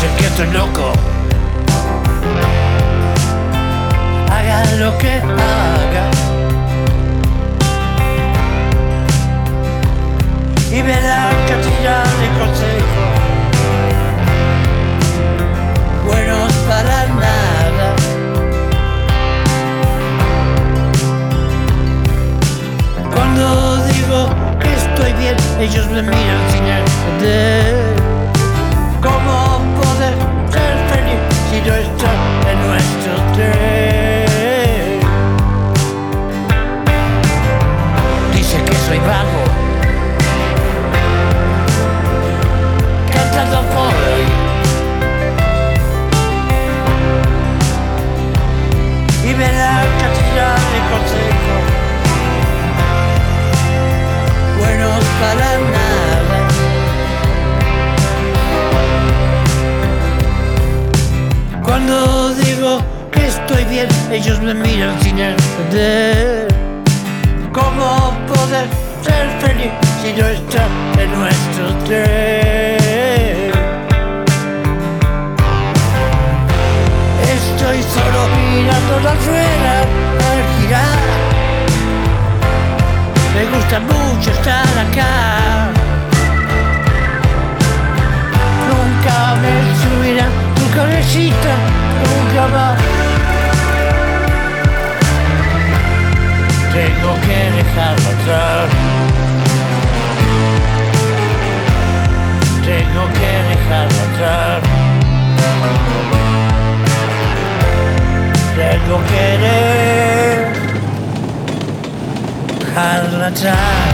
Dicen que estoy loco, haga lo que haga, y me dan cantidad de consejos buenos para nada. Cuando digo que estoy bien, ellos me miran sin entender. ¿Cómo poder ser feliz si no está en nuestro tren? Dice que soy vago, cantando por hoy, y me da cantidad de consejos buenos para nada. Cuando digo que estoy bien, ellos me miran sin entender. ¿Cómo poder ser feliz si no está en nuestro tren? Estoy solo mirando la rueda al girar. Me gusta mucho estar acá. Nunca me subirá tu cabecita, nunca más. Tengo que dejarlo atrás. Tengo que dejarlo atrás. Tengo que dejarlo atrás.